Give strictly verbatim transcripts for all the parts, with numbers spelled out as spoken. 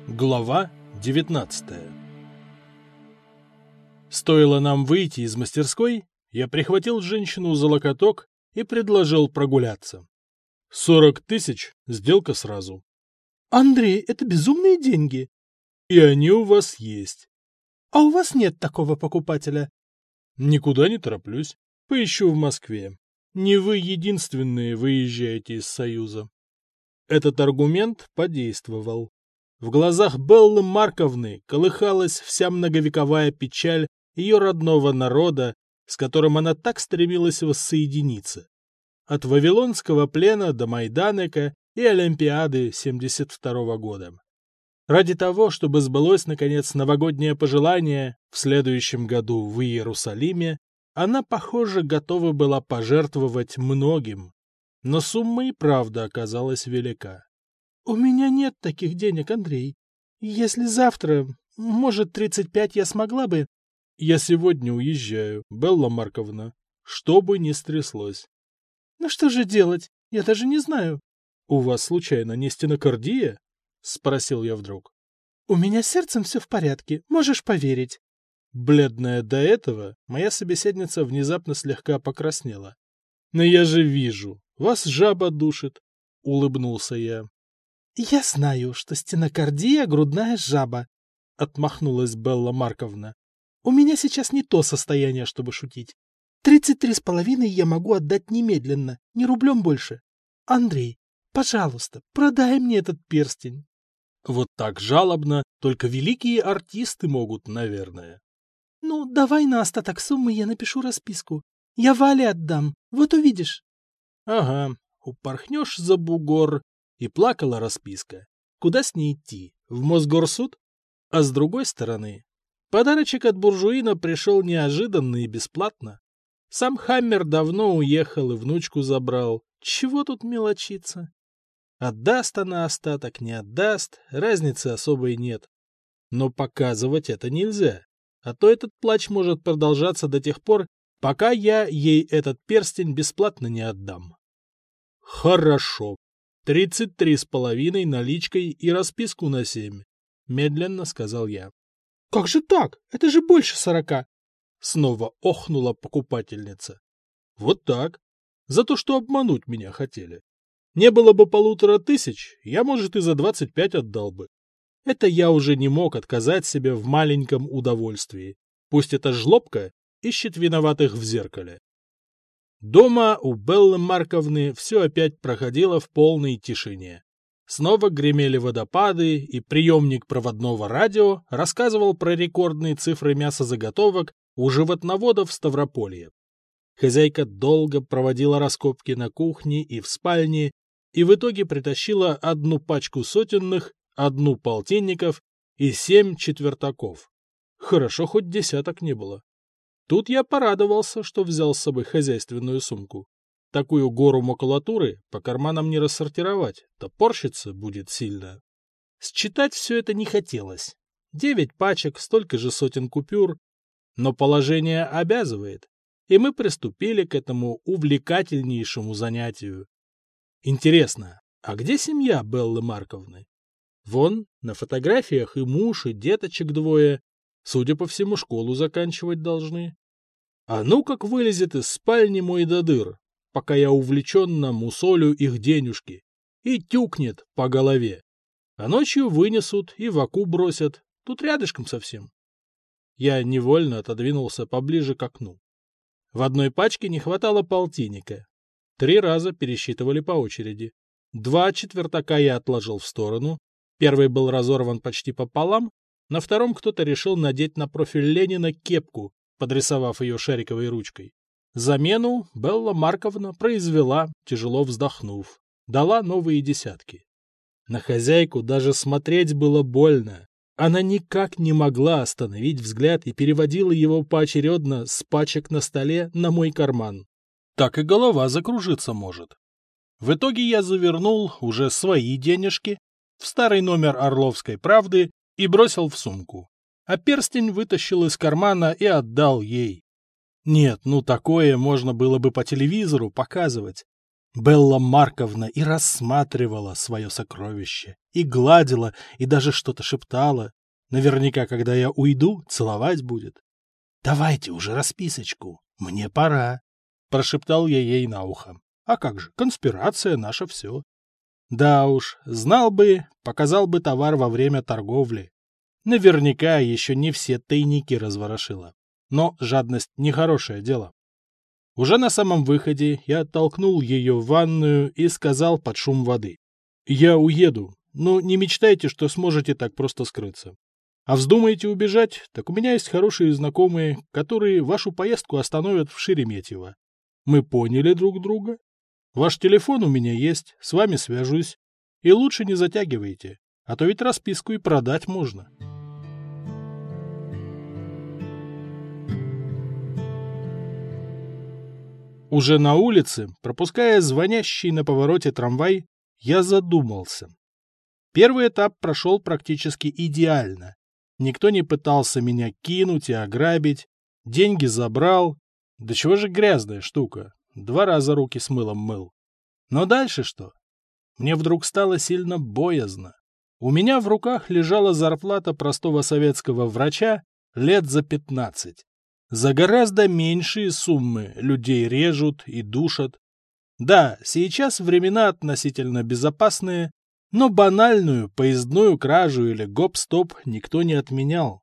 Глава девятнадцатая. Стоило нам выйти из мастерской, я прихватил женщину за локоток и предложил прогуляться. Сорок тысяч, сделка сразу. Андрей, это безумные деньги. И они у вас есть. А у вас нет такого покупателя? Никуда не тороплюсь. Поищу в Москве. Не вы единственные выезжаете из Союза. Этот аргумент подействовал. В глазах Беллы Марковны колыхалась вся многовековая печаль ее родного народа, с которым она так стремилась воссоединиться. От Вавилонского плена до Майданека и Олимпиады семьдесят второго года. Ради того, чтобы сбылось, наконец, новогоднее пожелание в следующем году в Иерусалиме, она, похоже, готова была пожертвовать многим. Но сумма и правда оказалась велика. У меня нет таких денег, Андрей. Если завтра, может, тридцать пять я смогла бы... Я сегодня уезжаю, Белла Марковна, что бы ни стряслось. Ну что же делать? Я даже не знаю. У вас, случайно, не стенокардия? Спросил я вдруг. У меня с сердцем все в порядке, можешь поверить. Бледная до этого, моя собеседница внезапно слегка покраснела. Но я же вижу, вас жаба душит, улыбнулся я. Я знаю, что стенокардия — грудная жаба, — отмахнулась Белла Марковна. У меня сейчас не то состояние, чтобы шутить. Тридцать три с половиной я могу отдать немедленно, ни рублем больше. Андрей, пожалуйста, продай мне этот перстень. Вот так жалобно только великие артисты могут, наверное. Ну, давай на остаток суммы я напишу расписку. Я Вале отдам, вот увидишь. Ага, упорхнешь за бугор. И плакала расписка. Куда с ней идти? В Мосгорсуд? А с другой стороны, подарочек от буржуина пришел неожиданно и бесплатно. Сам Хаммер давно уехал и внучку забрал. Чего тут мелочиться? Отдаст она остаток, не отдаст, разницы особой нет. Но показывать это нельзя. А то этот плач может продолжаться до тех пор, пока я ей этот перстень бесплатно не отдам. Хорошо. Тридцать три с половиной наличкой и расписку на семь, — медленно сказал я. — Как же так? Это же больше сорока! — снова охнула покупательница. — Вот так. За то, что обмануть меня хотели. Не было бы полутора тысяч, я, может, и за двадцать пять отдал бы. Это я уже не мог отказать себе в маленьком удовольствии. Пусть эта жлобка ищет виноватых в зеркале. Дома у Беллы Марковны все опять проходило в полной тишине. Снова гремели водопады, и приемник проводного радио рассказывал про рекордные цифры мясозаготовок у животноводов в Ставрополье. Хозяйка долго проводила раскопки на кухне и в спальне, и в итоге притащила одну пачку сотенных, одну полтинников и семь четвертаков. Хорошо, хоть десяток не было. Тут я порадовался, что взял с собой хозяйственную сумку. Такую гору макулатуры по карманам не рассортировать, топорщиться будет сильно. Считать все это не хотелось. Девять пачек, столько же сотен купюр. Но положение обязывает, и мы приступили к этому увлекательнейшему занятию. Интересно, а где семья Беллы Марковны? Вон, на фотографиях и муж, и деточек двое. Судя по всему, школу заканчивать должны. А ну как вылезет из спальни мой додыр, пока я увлеченно мусолю их денежки, и тюкнет по голове. А ночью вынесут и в оку бросят, тут рядышком совсем. Я невольно отодвинулся поближе к окну. В одной пачке не хватало полтинника. Три раза пересчитывали по очереди. Два четвертака я отложил в сторону. Первый был разорван почти пополам, на втором кто-то решил надеть на профиль Ленина кепку, подрисовав ее шариковой ручкой. Замену Белла Марковна произвела, тяжело вздохнув. Дала новые десятки. На хозяйку даже смотреть было больно. Она никак не могла остановить взгляд и переводила его поочередно с пачек на столе на мой карман. Так и голова закружиться может. В итоге я завернул уже свои денежки в старый номер «Орловской правды» и бросил в сумку. А перстень вытащил из кармана и отдал ей. Нет, ну такое можно было бы по телевизору показывать. Белла Марковна и рассматривала свое сокровище, и гладила, и даже что-то шептала. Наверняка, когда я уйду, целовать будет. «Давайте уже расписочку, мне пора», — прошептал я ей на ухо. «А как же, конспирация наша все». Да уж, знал бы, показал бы товар во время торговли. Наверняка еще не все тайники разворошила. Но жадность — нехорошее дело. Уже на самом выходе я оттолкнул ее в ванную и сказал под шум воды. «Я уеду, но не мечтайте, что сможете так просто скрыться. А вздумаете убежать, так у меня есть хорошие знакомые, которые вашу поездку остановят в Шереметьево. Мы поняли друг друга? Ваш телефон у меня есть, с вами свяжусь. И лучше не затягивайте, а то ведь расписку и продать можно». Уже на улице, пропуская звонящий на повороте трамвай, я задумался. Первый этап прошел практически идеально. Никто не пытался меня кинуть и ограбить, деньги забрал. Да чего же грязная штука, два раза руки с мылом мыл. Но дальше что? Мне вдруг стало сильно боязно. У меня в руках лежала зарплата простого советского врача лет за пятнадцать. За гораздо меньшие суммы людей режут и душат. Да, сейчас времена относительно безопасные, но банальную поездную кражу или гоп-стоп никто не отменял.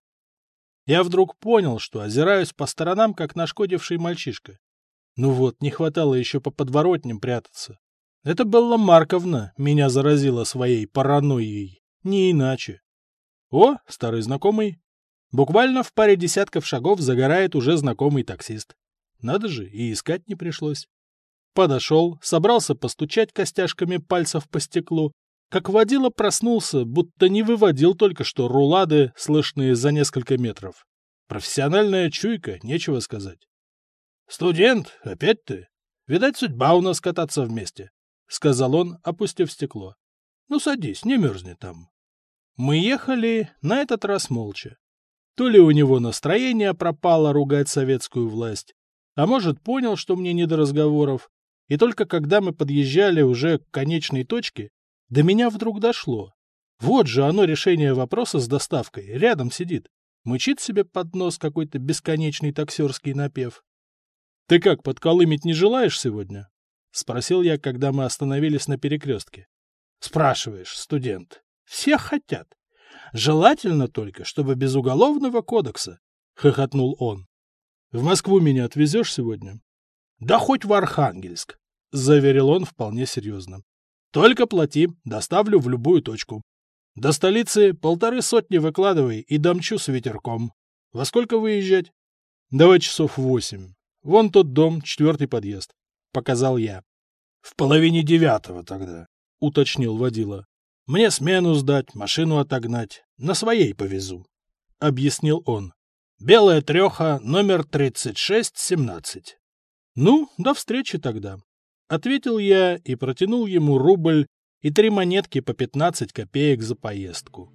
Я вдруг понял, что озираюсь по сторонам, как нашкодивший мальчишка. Ну вот, не хватало еще по подворотням прятаться. Это Белла Марковна меня заразила своей паранойей, не иначе. О, старый знакомый. Буквально в паре десятков шагов загорает уже знакомый таксист. Надо же, и искать не пришлось. Подошел, собрался постучать костяшками пальцев по стеклу, как водила проснулся, будто не выводил только что рулады, слышные за несколько метров. Профессиональная чуйка, нечего сказать. — Студент, опять ты? Видать, судьба у нас кататься вместе, — сказал он, опустив стекло. — Ну, садись, не мерзни там. Мы ехали на этот раз молча. То ли у него настроение пропало ругать советскую власть, а может, понял, что мне не до разговоров, и только когда мы подъезжали уже к конечной точке, до меня вдруг дошло. Вот же оно, решение вопроса с доставкой, рядом сидит, мычит себе под нос какой-то бесконечный таксерский напев. — Ты как, подколымить не желаешь сегодня? — спросил я, когда мы остановились на перекрестке. — Спрашиваешь, студент. Все хотят. Желательно только, чтобы без уголовного кодекса, — хохотнул он. — В Москву меня отвезешь сегодня? — Да хоть в Архангельск, — заверил он вполне серьезно. — Только плати, доставлю в любую точку. До столицы полторы сотни выкладывай и домчу с ветерком. Во сколько выезжать? — Давай часов восемь. Вон тот дом, четвертый подъезд, — показал я. — В половине девятого тогда, — уточнил водила. — Мне смену сдать, машину отогнать. На своей повезу, — объяснил он. — Белая треха, номер тридцать шесть семнадцать. — Ну, до встречи тогда, — ответил я и протянул ему рубль и три монетки по пятнадцать копеек за поездку.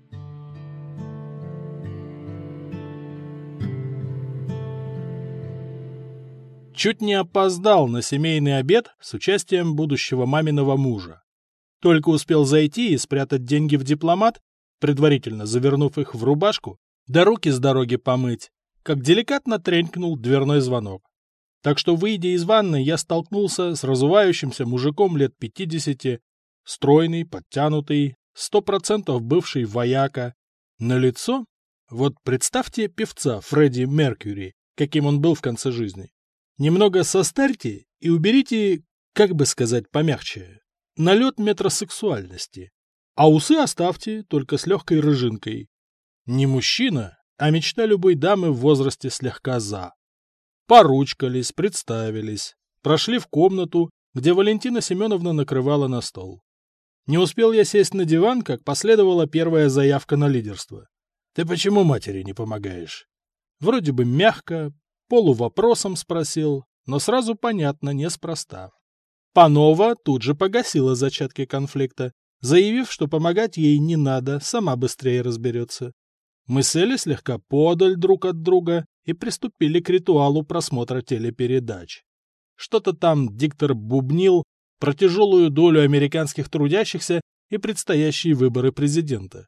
Чуть не опоздал на семейный обед с участием будущего маминого мужа. Только успел зайти и спрятать деньги в дипломат, предварительно завернув их в рубашку, да руки с дороги помыть, как деликатно тренькнул дверной звонок. Так что, выйдя из ванны, я столкнулся с разувающимся мужиком лет пятидесяти, стройный, подтянутый, сто процентов бывший вояка. На лицо? Вот представьте певца Фредди Меркьюри, каким он был в конце жизни. Немного состарьте и уберите, как бы сказать помягче, налет метросексуальности. А усы оставьте, только с легкой рыжинкой. Не мужчина, а мечта любой дамы в возрасте слегка за. Поручкались, представились, прошли в комнату, где Валентина Семеновна накрывала на стол. Не успел я сесть на диван, как последовала первая заявка на лидерство. «Ты почему матери не помогаешь?» Вроде бы мягко, полувопросом спросил, но сразу понятно, неспроста. Панова тут же погасила зачатки конфликта, заявив, что помогать ей не надо, сама быстрее разберется. Мы сели слегка подаль друг от друга и приступили к ритуалу просмотра телепередач. Что-то там диктор бубнил, про тяжелую долю американских трудящихся и предстоящие выборы президента.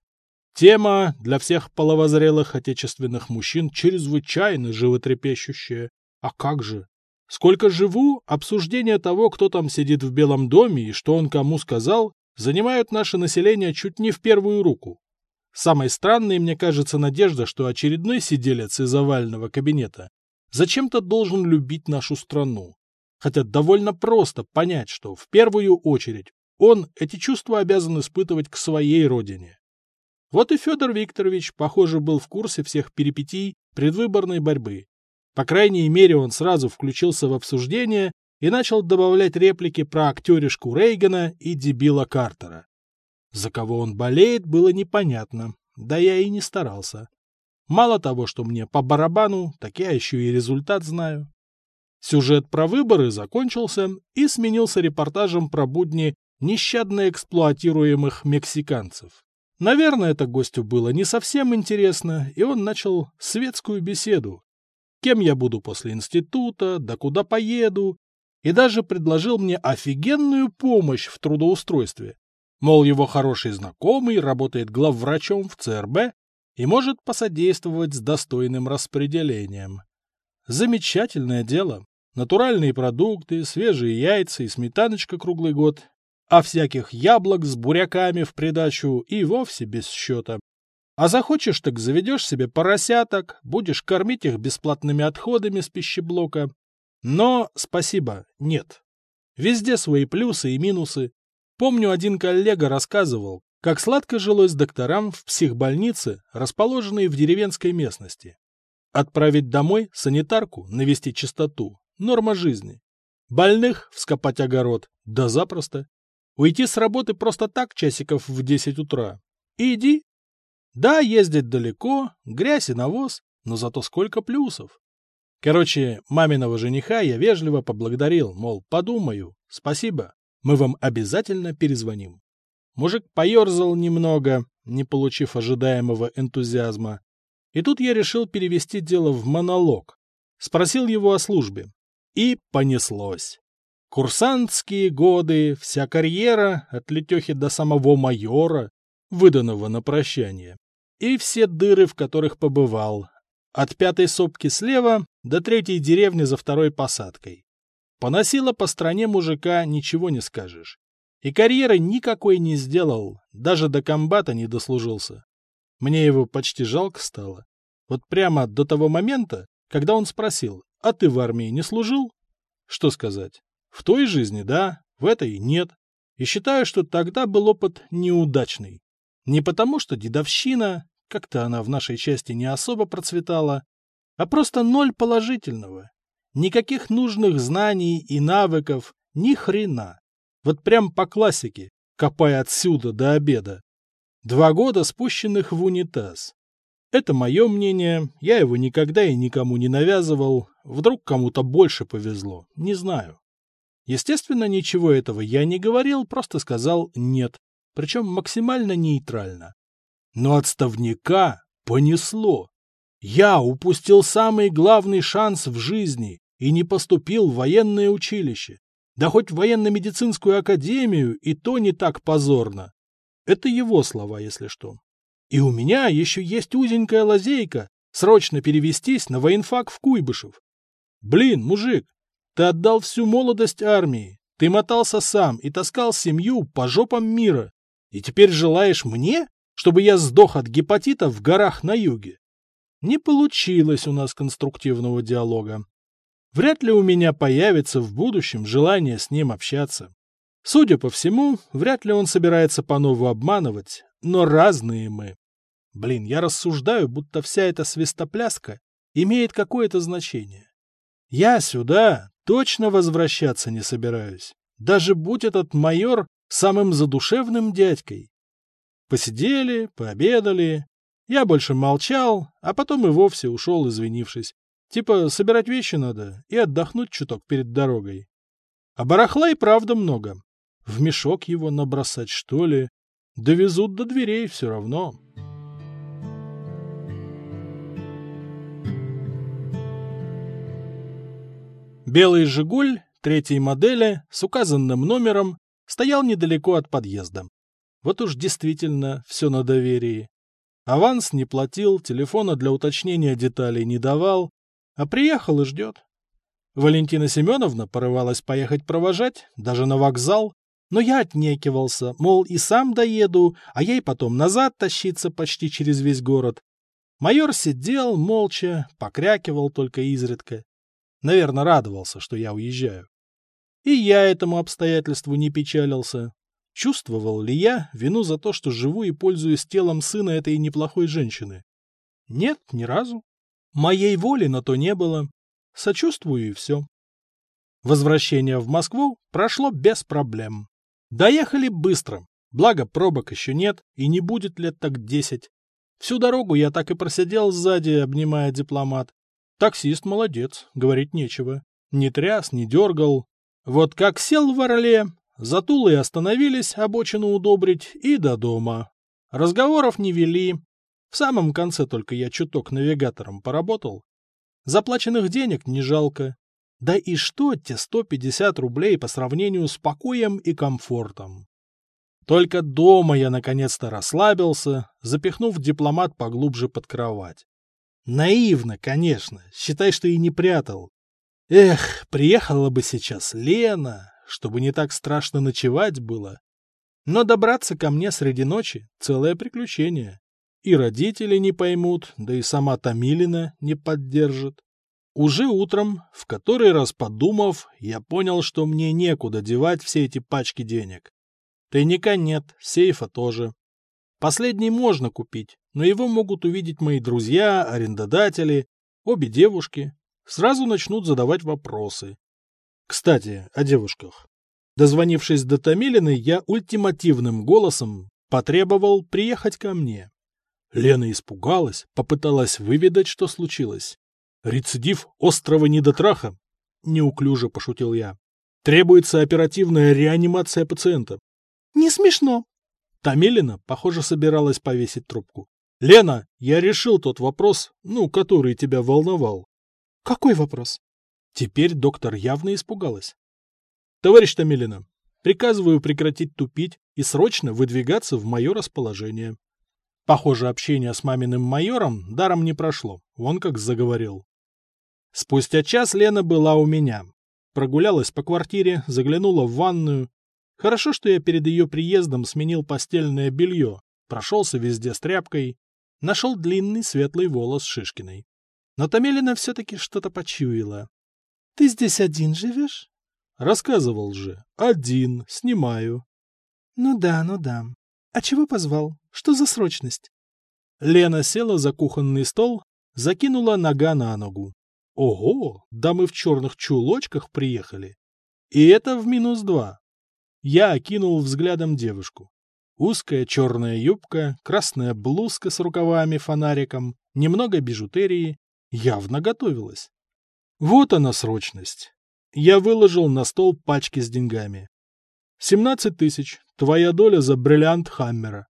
Тема для всех половозрелых отечественных мужчин чрезвычайно животрепещущая. А как же? Сколько живу, обсуждение того, кто там сидит в Белом доме и что он кому сказал, занимают наше население чуть не в первую руку. Самой странной, мне кажется, надежда, что очередной сиделец из овального кабинета зачем-то должен любить нашу страну. Хотя довольно просто понять, что в первую очередь он эти чувства обязан испытывать к своей родине. Вот и Федор Викторович, похоже, был в курсе всех перипетий предвыборной борьбы. По крайней мере, он сразу включился в обсуждение и начал добавлять реплики про актеришку Рейгана и дебила Картера. За кого он болеет, было непонятно, да я и не старался. Мало того, что мне по барабану, так я еще и результат знаю. Сюжет про выборы закончился и сменился репортажем про будни нещадно эксплуатируемых мексиканцев. Наверное, это гостю было не совсем интересно, и он начал светскую беседу. Кем я буду после института, да куда поеду, и даже предложил мне офигенную помощь в трудоустройстве. Мол, его хороший знакомый работает главврачом в ЦРБ и может посодействовать с достойным распределением. Замечательное дело. Натуральные продукты, свежие яйца и сметаночка круглый год. А всяких яблок с буряками в придачу и вовсе без счета. А захочешь, так заведешь себе поросяток, будешь кормить их бесплатными отходами с пищеблока. Но, спасибо, нет. Везде свои плюсы и минусы. Помню, один коллега рассказывал, как сладко жилось докторам в психбольнице, расположенной в деревенской местности. Отправить домой санитарку, навести чистоту – норма жизни. Больных вскопать огород – да запросто. Уйти с работы просто так часиков в десять утра. И иди. Да, ездить далеко, грязь и навоз, но зато сколько плюсов. Короче, маминого жениха я вежливо поблагодарил, мол, подумаю, спасибо, мы вам обязательно перезвоним. Мужик поерзал немного, не получив ожидаемого энтузиазма. И тут я решил перевести дело в монолог. Спросил его о службе. И понеслось. Курсантские годы, вся карьера, от летехи до самого майора, выданного на прощание. И все дыры, в которых побывал. От пятой сопки слева до третьей деревни за второй посадкой. Поносило по стране мужика, ничего не скажешь. И карьеры никакой не сделал, даже до комбата не дослужился. Мне его почти жалко стало. Вот прямо до того момента, когда он спросил, а ты в армии не служил? Что сказать? В той жизни, да, в этой нет. И считаю, что тогда был опыт неудачный. Не потому, что дедовщина, как-то она в нашей части не особо процветала, а просто ноль положительного. Никаких нужных знаний и навыков, ни хрена. Вот прям по классике, копая отсюда до обеда. Два года спущенных в унитаз. Это мое мнение, я его никогда и никому не навязывал. Вдруг кому-то больше повезло, не знаю. Естественно, ничего этого я не говорил, просто сказал «нет», причем максимально нейтрально. Но отставника понесло. Я упустил самый главный шанс в жизни и не поступил в военное училище. Да хоть в военно-медицинскую академию, и то не так позорно. Это его слова, если что. И у меня еще есть узенькая лазейка срочно перевестись на военфак в Куйбышев. Блин, мужик, ты отдал всю молодость армии, ты мотался сам и таскал семью по жопам мира. И теперь желаешь мне, чтобы я сдох от гепатита в горах на юге? Не получилось у нас конструктивного диалога. Вряд ли у меня появится в будущем желание с ним общаться. Судя по всему, вряд ли он собирается по-нову обманывать, но разные мы. Блин, я рассуждаю, будто вся эта свистопляска имеет какое-то значение. Я сюда точно возвращаться не собираюсь, даже будь этот майор самым задушевным дядькой. Посидели, пообедали, я больше молчал, а потом и вовсе ушел, извинившись. Типа, собирать вещи надо и отдохнуть чуток перед дорогой. А барахла и правда много. В мешок его набросать, что ли? Довезут до дверей все равно. Белый «Жигуль» третьей модели с указанным номером стоял недалеко от подъезда. Вот уж действительно все на доверии. Аванс не платил, телефона для уточнения деталей не давал, а приехал и ждет. Валентина Семеновна порывалась поехать провожать, даже на вокзал, но я отнекивался, мол, и сам доеду, а ей потом назад тащиться почти через весь город. Майор сидел молча, покрякивал только изредка. Наверное, радовался, что я уезжаю. И я этому обстоятельству не печалился. Чувствовал ли я вину за то, что живу и пользуюсь телом сына этой неплохой женщины? Нет, ни разу. Моей воли на то не было. Сочувствую и все. Возвращение в Москву прошло без проблем. Доехали быстро, благо пробок еще нет и не будет лет так десять. Всю дорогу я так и просидел сзади, обнимая дипломат. Таксист молодец, говорить нечего. Не тряс, не дергал. Вот как сел в Орле, затулы остановились обочину удобрить и до дома. Разговоров не вели. В самом конце только я чуток навигатором поработал. Заплаченных денег не жалко. Да и что те сто пятьдесят рублей по сравнению с покоем и комфортом? Только дома я наконец-то расслабился, запихнув дипломат поглубже под кровать. Наивно, конечно, считай, что и не прятал. Эх, приехала бы сейчас Лена, чтобы не так страшно ночевать было. Но добраться ко мне среди ночи — целое приключение. И родители не поймут, да и сама Томилина не поддержит. Уже утром, в который раз подумав, я понял, что мне некуда девать все эти пачки денег. Тайника нет, сейфа тоже. Последний можно купить, но его могут увидеть мои друзья, арендодатели, обе девушки. Сразу начнут задавать вопросы. Кстати, о девушках. Дозвонившись до Томилиной, я ультимативным голосом потребовал приехать ко мне. Лена испугалась, попыталась выведать, что случилось. «Рецидив острого недотраха», — неуклюже пошутил я. «Требуется оперативная реанимация пациента». Не смешно. Томилина, похоже, собиралась повесить трубку. «Лена, я решил тот вопрос, ну, который тебя волновал». Какой вопрос? Теперь доктор явно испугалась. «Товарищ Томилина, приказываю прекратить тупить и срочно выдвигаться в мое расположение». Похоже, общение с маминым майором даром не прошло, он как заговорил. Спустя час Лена была у меня. Прогулялась по квартире, заглянула в ванную. Хорошо, что я перед ее приездом сменил постельное белье, прошелся везде с тряпкой, нашел длинный светлый волос Шишкиной. Но Томилина все-таки что-то почуяла. — Ты здесь один живешь? — Рассказывал же. Один, снимаю. — Ну да, ну да. А чего позвал? Что за срочность? Лена села за кухонный стол, закинула нога на ногу. Ого, да мы в черных чулочках приехали. И это в минус два. Я окинул взглядом девушку. Узкая черная юбка, красная блузка с рукавами-фонариком, немного бижутерии. Явно готовилась. Вот она срочность. Я выложил на стол пачки с деньгами. семнадцать тысяч. Твоя доля за бриллиант Хаммера.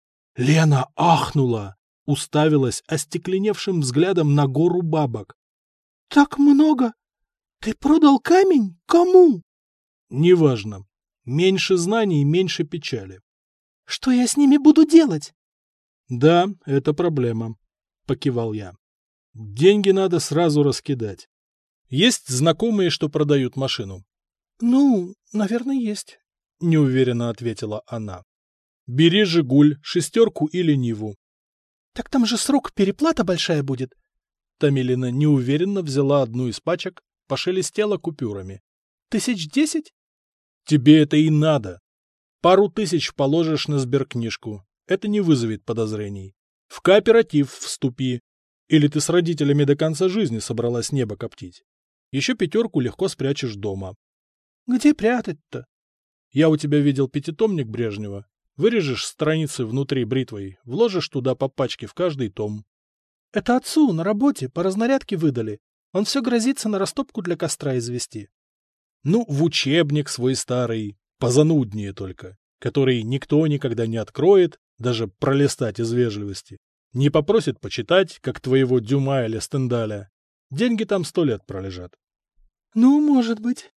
Лена ахнула, уставилась остекленевшим взглядом на гору бабок. — Так много? Ты продал камень? Кому? — Неважно. Меньше знаний, меньше печали. — Что я с ними буду делать? — Да, это проблема, — покивал я. — Деньги надо сразу раскидать. Есть знакомые, что продают машину? — Ну, наверное, есть. — неуверенно ответила она. — Бери «Жигуль», «шестерку» или «Ниву». — Так там же срок переплата большая будет. Томилина неуверенно взяла одну из пачек, пошелестела купюрами. — Тысяч десять? — Тебе это и надо. Пару тысяч положишь на сберкнижку. Это не вызовет подозрений. В кооператив вступи. Или ты с родителями до конца жизни собралась небо коптить. Еще пятерку легко спрячешь дома. — Где прятать-то? Я у тебя видел пятитомник Брежнева. Вырежешь страницы внутри бритвой, вложишь туда по пачке в каждый том. — Это отцу на работе по разнарядке выдали. Он все грозится на растопку для костра извести. — Ну, в учебник свой старый, позануднее только, который никто никогда не откроет, даже пролистать из вежливости. Не попросит почитать, как твоего Дюма или Стендаля. Деньги там сто лет пролежат. — Ну, может быть.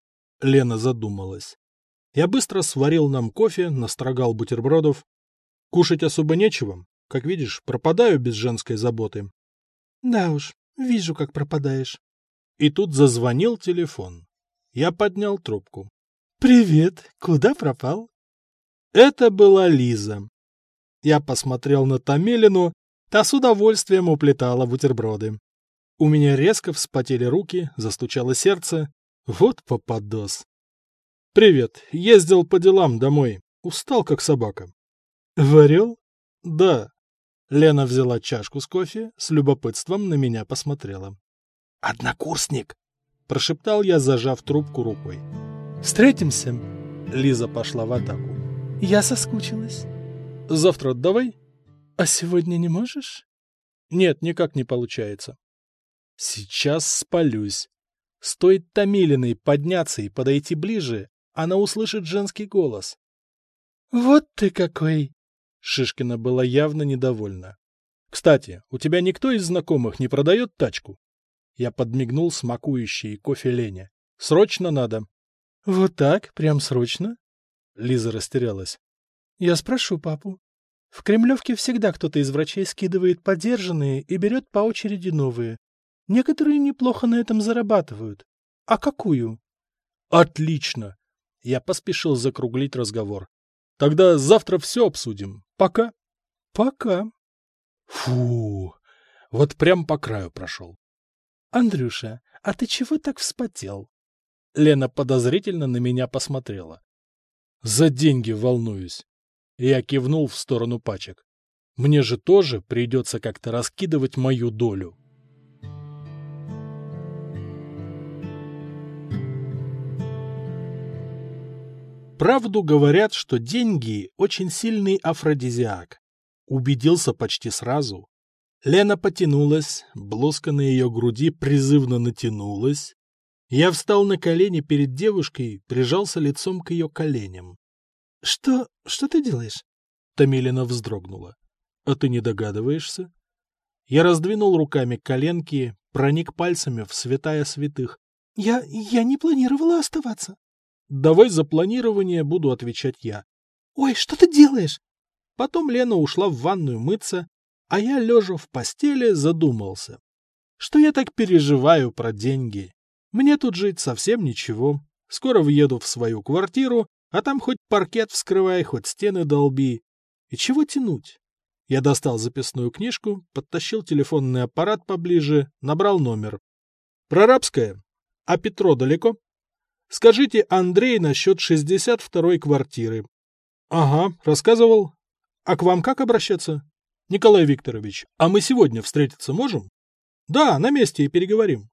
Лена задумалась. Я быстро сварил нам кофе, настрогал бутербродов. Кушать особо нечего. Как видишь, пропадаю без женской заботы. Да уж, вижу, как пропадаешь. И тут зазвонил телефон. Я поднял трубку. Привет, куда пропал? Это была Лиза. Я посмотрел на Томилину, та с удовольствием уплетала бутерброды. У меня резко вспотели руки, застучало сердце. Вот попадос. Привет, ездил по делам домой. Устал, как собака. Варил? Да. Лена взяла чашку с кофе, с любопытством на меня посмотрела. «Однокурсник!» – прошептал я, зажав трубку рукой. «Встретимся?» Лиза пошла в атаку. «Я соскучилась». «Завтра давай?» «А сегодня не можешь?» «Нет, никак не получается». «Сейчас спалюсь. Стоит Томилиной подняться и подойти ближе, она услышит женский голос». «Вот ты какой!» Шишкина была явно недовольна. «Кстати, у тебя никто из знакомых не продает тачку?» Я подмигнул смакующей кофе Лене. «Срочно надо». «Вот так? Прям срочно?» Лиза растерялась. «Я спрошу папу. В Кремлевке всегда кто-то из врачей скидывает подержанные и берет по очереди новые. Некоторые неплохо на этом зарабатывают. А какую?» «Отлично!» Я поспешил закруглить разговор. «Тогда завтра все обсудим. Пока». «Пока». Фу, вот прям по краю прошел. «Андрюша, а ты чего так вспотел?» Лена подозрительно на меня посмотрела. «За деньги волнуюсь». Я кивнул в сторону пачек. «Мне же тоже придется как-то раскидывать мою долю». Правду говорят, что деньги – очень сильный афродизиак. Убедился почти сразу. Лена потянулась, блузка на ее груди призывно натянулась. Я встал на колени перед девушкой, прижался лицом к ее коленям. — Что... что ты делаешь? Томилина вздрогнула. — А ты не догадываешься? Я раздвинул руками коленки, проник пальцами в святая святых. — Я... я не планировала оставаться. — Давай за планирование буду отвечать я. — Ой, что ты делаешь? Потом Лена ушла в ванную мыться, а я, лежа в постели, задумался. Что я так переживаю про деньги? Мне тут жить совсем ничего. Скоро въеду в свою квартиру, а там хоть паркет вскрывай, хоть стены долби. И чего тянуть? Я достал записную книжку, подтащил телефонный аппарат поближе, набрал номер. Прорабская. А Петро далеко? Скажите Андрей насчет шестьдесят второй квартиры. Ага, рассказывал. А к вам как обращаться? Николай Викторович, а мы сегодня встретиться можем? Да, на месте и переговорим.